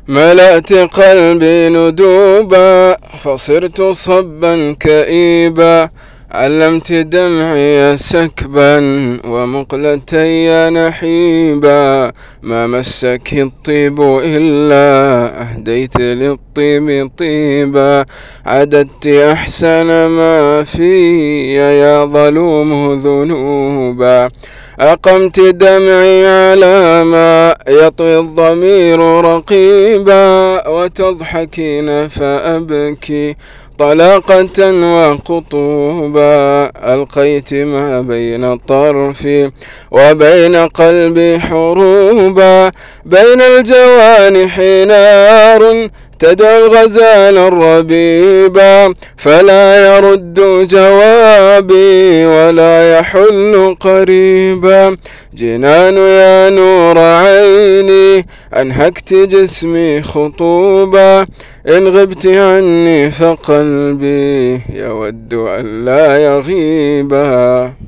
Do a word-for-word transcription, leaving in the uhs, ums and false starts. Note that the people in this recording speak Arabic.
ملأت قلبي ندوبا فصرت صبا كئيبا، علمت دمعي سكبا ومقلتي نحيبا، ما مسك الطيب إلا أهديت للطيب طيبا، عددت أحسن ما في يا ظلوم ذنوبا، أقمت دمعي على ما يطوي الضمير رقيبا، وتضحكين فأبكي طلاقة وقطوبا، ألقيت ما بين طرفي وبين قلبي حروبا، بين الجوانح نار تدعو الغزال الربيبا، فلا يرد جوابي ولا يحل قريبا، جنان يا نور عيني أنهكت جسمي خطوبا، إن غبت عني فقلبي يود أن لا يغيبا.